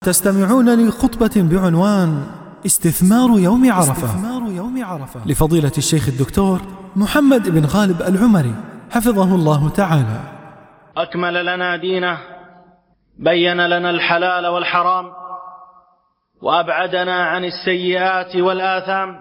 تستمعون لخطبة بعنوان استثمار يوم عرفة لفضيلة الشيخ الدكتور محمد بن غالب العمري حفظه الله تعالى. أكمل لنا دينه، بين لنا الحلال والحرام، وأبعدنا عن السيئات والآثام.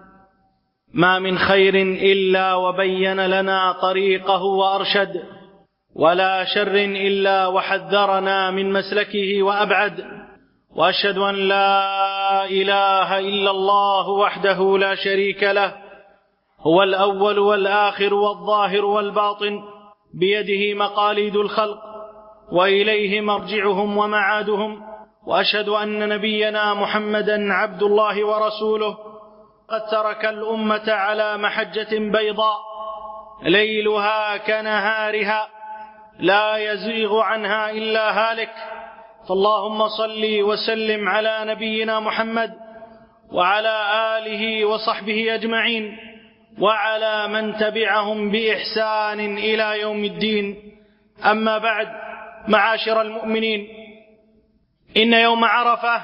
ما من خير إلا وبين لنا طريقه وأرشد، ولا شر إلا وحذرنا من مسلكه وأبعد. وأشهد أن لا إله إلا الله وحده لا شريك له، هو الأول والآخر والظاهر والباطن، بيده مقاليد الخلق وإليه مرجعهم ومعادهم. وأشهد أن نبينا محمدا عبد الله ورسوله، قد ترك الأمة على محجة بيضاء ليلها كنهارها لا يزيغ عنها إلا هالك. فاللهم صل وسلم على نبينا محمد وعلى آله وصحبه أجمعين، وعلى من تبعهم بإحسان إلى يوم الدين. أما بعد، معاشر المؤمنين، إن يوم عرفة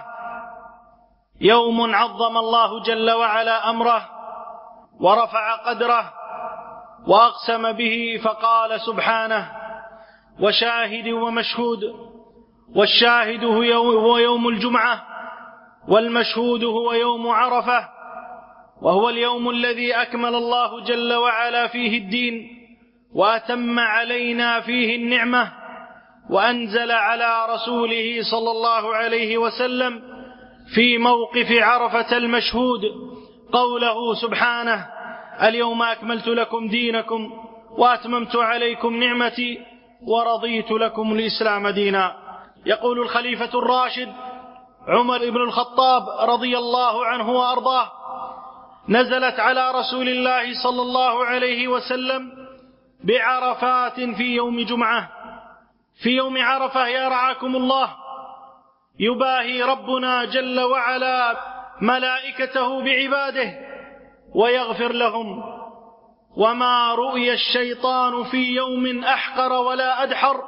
يوم عظم الله جل وعلا أمره ورفع قدره وأقسم به، فقال سبحانه: وشاهد ومشهود. والشاهد هو يوم الجمعة، والمشهود هو يوم عرفة، وهو اليوم الذي أكمل الله جل وعلا فيه الدين، وأتم علينا فيه النعمة، وأنزل على رسوله صلى الله عليه وسلم في موقف عرفة المشهود قوله سبحانه: اليوم أكملت لكم دينكم وأتممت عليكم نعمتي ورضيت لكم الإسلام دينا. يقول الخليفة الراشد عمر بن الخطاب رضي الله عنه وأرضاه: نزلت على رسول الله صلى الله عليه وسلم بعرفات في يوم جمعة. في يوم عرفة يا رعاكم الله يباهي ربنا جل وعلا ملائكته بعباده ويغفر لهم، وما رؤي الشيطان في يوم أحقر ولا أدحر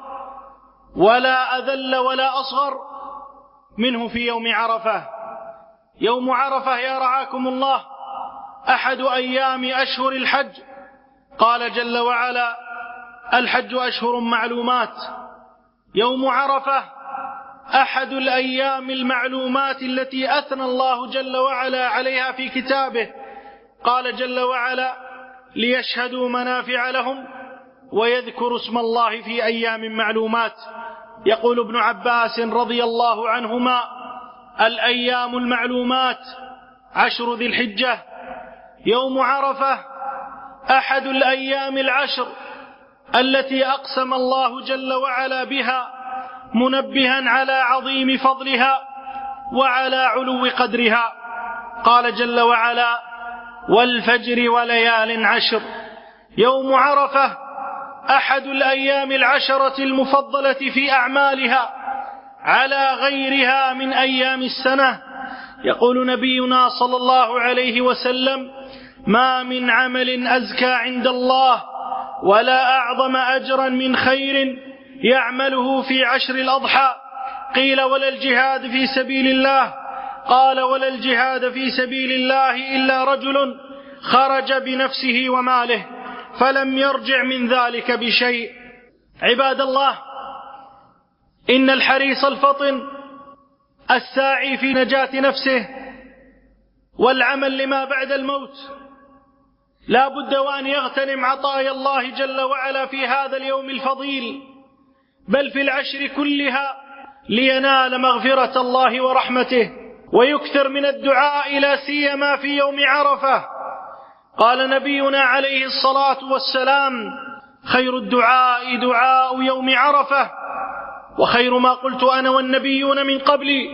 ولا أذل ولا أصغر منه في يوم عرفة. يوم عرفة يا رعاكم الله أحد أيام أشهر الحج. قال جل وعلا: الحج أشهر معلومات. يوم عرفة أحد الأيام المعلومات التي أثنى الله جل وعلا عليها في كتابه. قال جل وعلا: ليشهدوا منافع لهم ويذكروا اسم الله في أيام معلومات. يقول ابن عباس رضي الله عنهما: الأيام المعلومات 10 ذي الحجة. يوم عرفة أحد الأيام 10 التي أقسم الله جل وعلا بها، منبها على عظيم فضلها وعلى علو قدرها. قال جل وعلا: والفجر وليال 10. يوم عرفة أحد الأيام 10 المفضلة في أعمالها على غيرها من أيام السنة. يقول نبينا صلى الله عليه وسلم: ما من عمل أزكى عند الله ولا أعظم أجرا من خير يعمله في 10 الأضحى. قيل: ولا الجهاد في سبيل الله؟ قال: ولا الجهاد في سبيل الله إلا رجل خرج بنفسه وماله فلم يرجع من ذلك بشيء. عباد الله، إن الحريص الفطن الساعي في نجاة نفسه والعمل لما بعد الموت لا بد وأن يغتنم عطايا الله جل وعلا في هذا اليوم الفضيل، بل في 10 كلها، لينال مغفرة الله ورحمته، ويكثر من الدعاء لا سيما في يوم عرفة. قال نبينا عليه الصلاة والسلام: خير الدعاء دعاء يوم عرفة، وخير ما قلت أنا والنبيون من قبلي: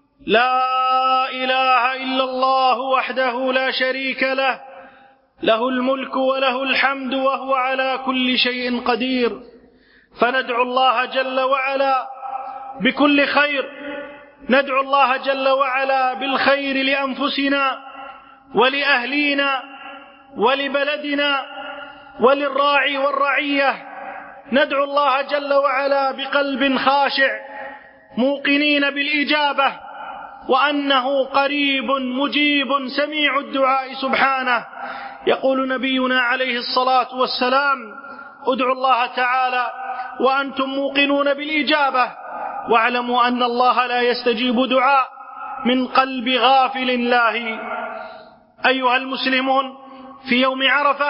لا إله إلا الله وحده لا شريك له، له الملك وله الحمد وهو على كل شيء قدير. فندعو الله جل وعلا بكل خير، ندعو الله جل وعلا بالخير لأنفسنا ولأهلينا ولبلدنا وللراعي والرعية. ندعو الله جل وعلا بقلب خاشع موقنين بالإجابة وأنه قريب مجيب سميع الدعاء سبحانه. يقول نبينا عليه الصلاة والسلام: ادعوا الله تعالى وأنتم موقنون بالإجابة، واعلموا أن الله لا يستجيب دعاء من قلب غافل لاهي. أيها المسلمون، في يوم عرفة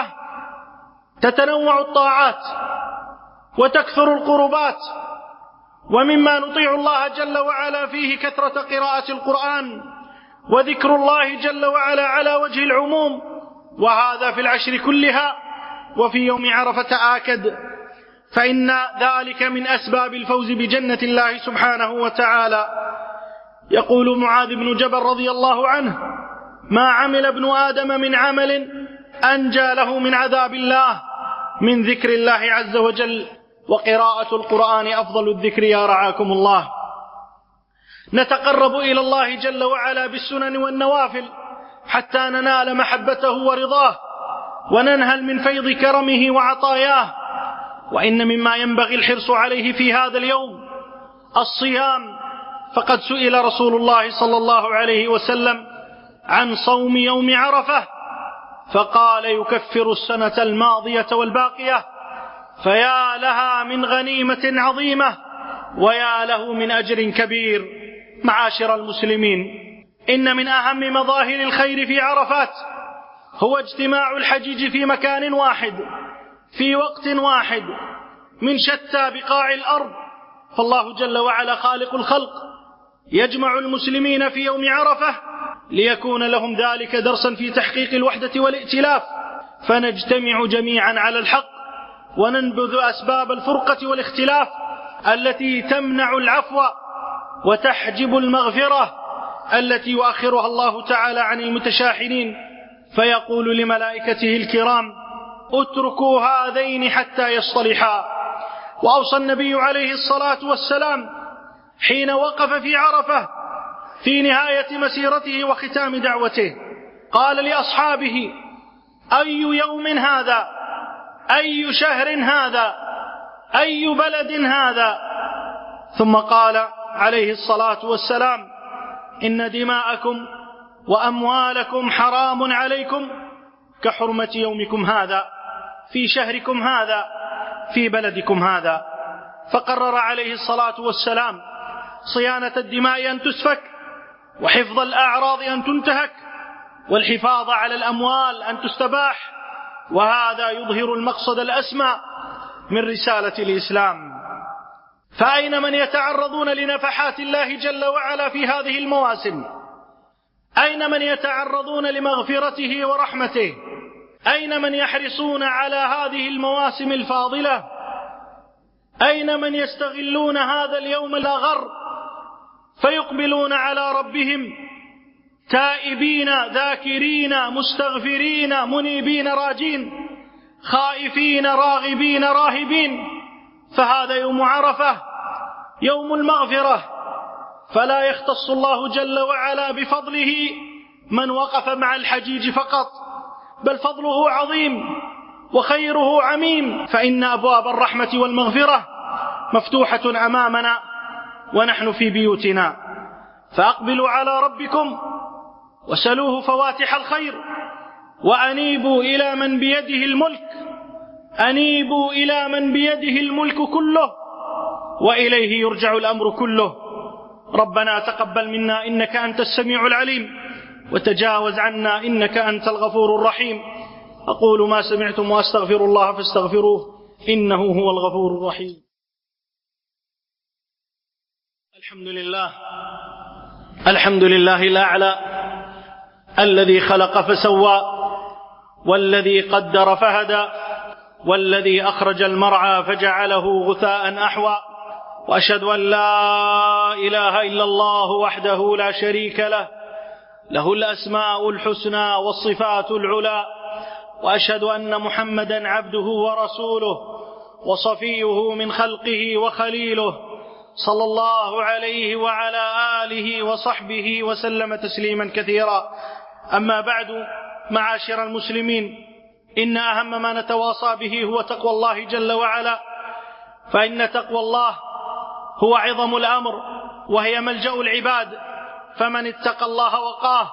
تتنوع الطاعات وتكثر القربات، ومما نطيع الله جل وعلا فيه كثرة قراءة القرآن وذكر الله جل وعلا على وجه العموم، وهذا في العشر كلها، وفي يوم عرفة آكد، فإن ذلك من أسباب الفوز بجنة الله سبحانه وتعالى. يقول معاذ بن جبل رضي الله عنه: ما عمل ابن آدم من عمل أنجى له من عذاب الله من ذكر الله عز وجل، وقراءة القرآن أفضل الذكر يا رعاكم الله. نتقرب إلى الله جل وعلا بالسنن والنوافل حتى ننال محبته ورضاه وننهل من فيض كرمه وعطاياه. وإن مما ينبغي الحرص عليه في هذا اليوم الصيام، فقد سئل رسول الله صلى الله عليه وسلم عن صوم يوم عرفة فقال: يكفر السنة الماضية والباقية، فيا لها من غنيمة عظيمة ويا له من أجر كبير. معاشر المسلمين، إن من أهم مظاهر الخير في عرفات هو اجتماع الحجيج في مكان واحد في وقت واحد من شتى بقاع الأرض، فالله جل وعلا خالق الخلق يجمع المسلمين في يوم عرفة ليكون لهم ذلك درسا في تحقيق الوحدة والائتلاف، فنجتمع جميعا على الحق وننبذ أسباب الفرقة والاختلاف التي تمنع العفو وتحجب المغفرة التي يؤخرها الله تعالى عن المتشاحنين، فيقول لملائكته الكرام: اتركوا هذين حتى يصطلحا. وأوصى النبي عليه الصلاة والسلام حين وقف في عرفة في نهاية مسيرته وختام دعوته، قال لأصحابه: أي يوم هذا؟ أي شهر هذا؟ أي بلد هذا؟ ثم قال عليه الصلاة والسلام: إن دماءكم وأموالكم حرام عليكم كحرمة يومكم هذا في شهركم هذا في بلدكم هذا. فقرر عليه الصلاة والسلام صيانة الدماء أن تسفك، وحفظ الأعراض أن تنتهك، والحفاظ على الأموال أن تستباح، وهذا يظهر المقصد الأسمى من رسالة الإسلام. فأين من يتعرضون لنفحات الله جل وعلا في هذه المواسم؟ أين من يتعرضون لمغفرته ورحمته؟ أين من يحرصون على هذه المواسم الفاضلة؟ أين من يستغلون هذا اليوم الأغر فيقبلون على ربهم تائبين ذاكرين مستغفرين منيبين راجين خائفين راغبين راهبين؟ فهذا يوم عرفة، يوم المغفرة، فلا يختص الله جل وعلا بفضله من وقف مع الحجيج فقط، بل فضله عظيم وخيره عميم، فإن أبواب الرحمة والمغفرة مفتوحة أمامنا ونحن في بيوتنا. فأقبلوا على ربكم وسلوه فواتح الخير، وأنيبوا إلى من بيده الملك، أنيبوا إلى من بيده الملك كله وإليه يرجع الأمر كله. ربنا تقبل منا إنك أنت السميع العليم، وتجاوز عنا إنك أنت الغفور الرحيم. أقول ما سمعتم وأستغفر الله فاستغفروه إنه هو الغفور الرحيم. الحمد لله الأعلى الذي خلق فسوى، والذي قدر فهدى، والذي أخرج المرعى فجعله غثاء أحوى. وأشهد أن لا إله إلا الله وحده لا شريك له، له الأسماء الحسنى والصفات العلى. وأشهد أن محمدا عبده ورسوله وصفيه من خلقه وخليله، صلى الله عليه وعلى آله وصحبه وسلم تسليما كثيرا. أما بعد، معاشر المسلمين، إن أهم ما نتواصى به هو تقوى الله جل وعلا، فإن تقوى الله هو عظم الأمر وهي ملجأ العباد، فمن اتقى الله وقاه،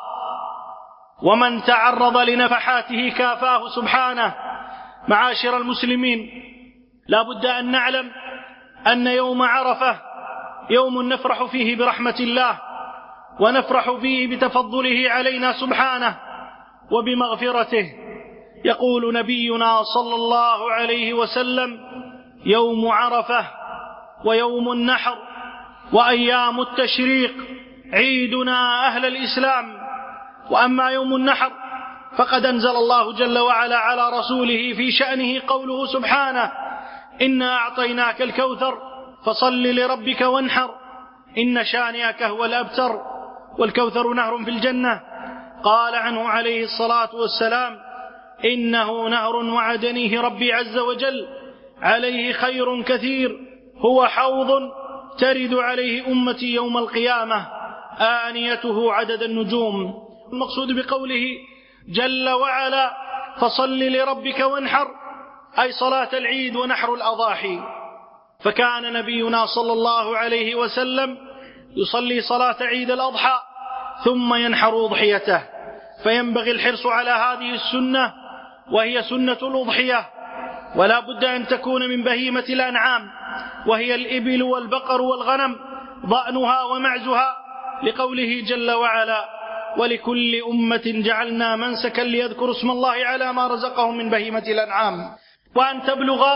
ومن تعرض لنفحاته كافاه سبحانه. معاشر المسلمين، لا بد أن نعلم أن يوم عرفة يوم نفرح فيه برحمة الله، ونفرح فيه بتفضله علينا سبحانه وبمغفرته. يقول نبينا صلى الله عليه وسلم: يوم عرفة ويوم النحر وأيام التشريق عيدنا أهل الإسلام. وأما يوم النحر فقد أنزل الله جل وعلا على رسوله في شأنه قوله سبحانه: إنا أعطيناك الكوثر فصل لربك وانحر إن شانئك هو الأبتر. والكوثر نهر في الجنة، قال عنه عليه الصلاة والسلام: إنه نهر وعدنيه ربي عز وجل، عليه خير كثير، هو حوض ترد عليه أمتي يوم القيامة، آنيته عدد النجوم. المقصود بقوله جل وعلا: فصل لربك وانحر، أي صلاة العيد ونحر الأضاحي. فكان نبينا صلى الله عليه وسلم يصلي صلاة عيد الأضحى ثم ينحر أضحيته، فينبغي الحرص على هذه السنة، وهي سنة الأضحية، ولا بد أن تكون من بهيمة الأنعام، وهي الإبل والبقر والغنم، ضأنها ومعزها، لقوله جل وعلا: ولكل أمة جعلنا منسكا ليذكروا اسم الله على ما رزقهم من بهيمة الأنعام. وأن تبلغ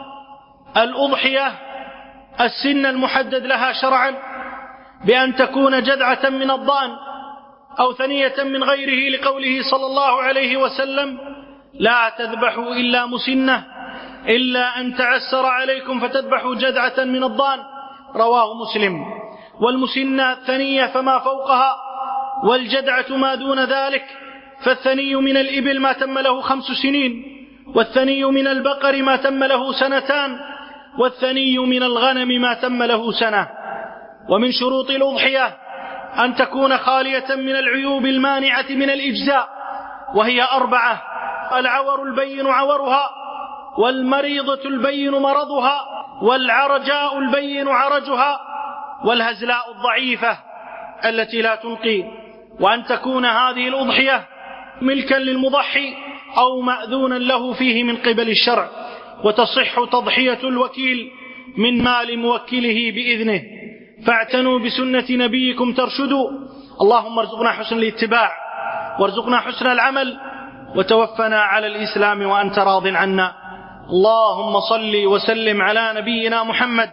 الأضحية السن المحدد لها شرعا، بأن تكون جذعة من الضأن أو ثنية من غيره، لقوله صلى الله عليه وسلم: لا تذبحوا إلا مسنة إلا أن تعسر عليكم فتذبحوا جذعة من الضأن، رواه مسلم. والمسنة الثنية فما فوقها، والجذعة ما دون ذلك. فالثني من الإبل ما تم له 5 سنين، والثني من البقر ما تم له 2 سنين، والثني من الغنم ما تم له 1 سنة. ومن شروط الأضحية أن تكون خالية من العيوب المانعة من الإجزاء، وهي 4: العور البين عورها، والمريضة البين مرضها، والعرجاء البين عرجها، والهزلاء الضعيفة التي لا تنقي. وأن تكون هذه الأضحية ملكا للمضحي أو مأذونا له فيه من قبل الشرع، وتصح تضحية الوكيل من مال موكله بإذنه. فاعتنوا بسنة نبيكم ترشدوا. اللهم ارزقنا حسن الاتباع، وارزقنا حسن العمل، وتوفنا على الإسلام وأنت راض عنا. اللهم صل وسلم على نبينا محمد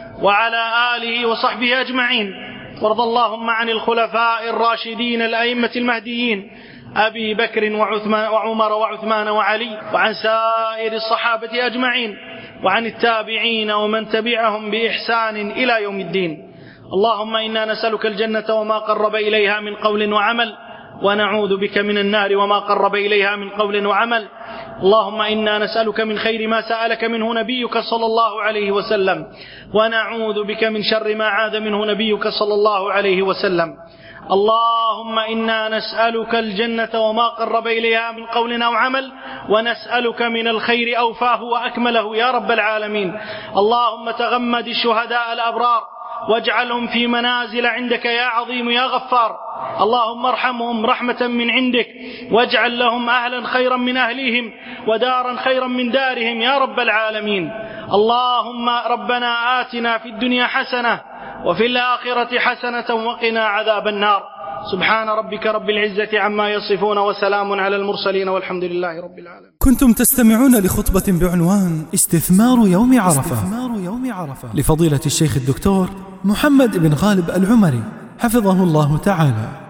وعلى آله وصحبه أجمعين. وارض اللهم عن الخلفاء الراشدين الأئمة المهديين أبي بكر وعمر وعثمان وعلي، وعن سائر الصحابة أجمعين، وعن التابعين ومن تبعهم بإحسان إلى يوم الدين. اللهم إنا نسألك الجنة وما قرب إليها من قول وعمل، ونعوذ بك من النار وما قرب إليها من قول وعمل. اللهم إنا نسألك من خير ما سألك منه نبيك صلى الله عليه وسلم، ونعوذ بك من شر ما عاذ منه نبيك صلى الله عليه وسلم. اللهم إنا نسألك الجنة وما قرب إليها من قول أو عمل، ونسألك من الخير أوفاه وأكمله يا رب العالمين. اللهم تغمد الشهداء الأبرار واجعلهم في منازل عندك يا عظيم يا غفار. اللهم ارحمهم رحمة من عندك، واجعل لهم أهلا خيرا من أهليهم، ودارا خيرا من دارهم يا رب العالمين. اللهم ربنا آتنا في الدنيا حسنة وفي الآخرة حسنة وقنا عذاب النار. سبحان ربك رب العزة عما يصفون، وسلام على المرسلين، والحمد لله رب العالمين. كنتم تستمعون لخطبة بعنوان استثمار يوم عرفة لفضيلة الشيخ الدكتور محمد بن غالب العمري حفظه الله تعالى.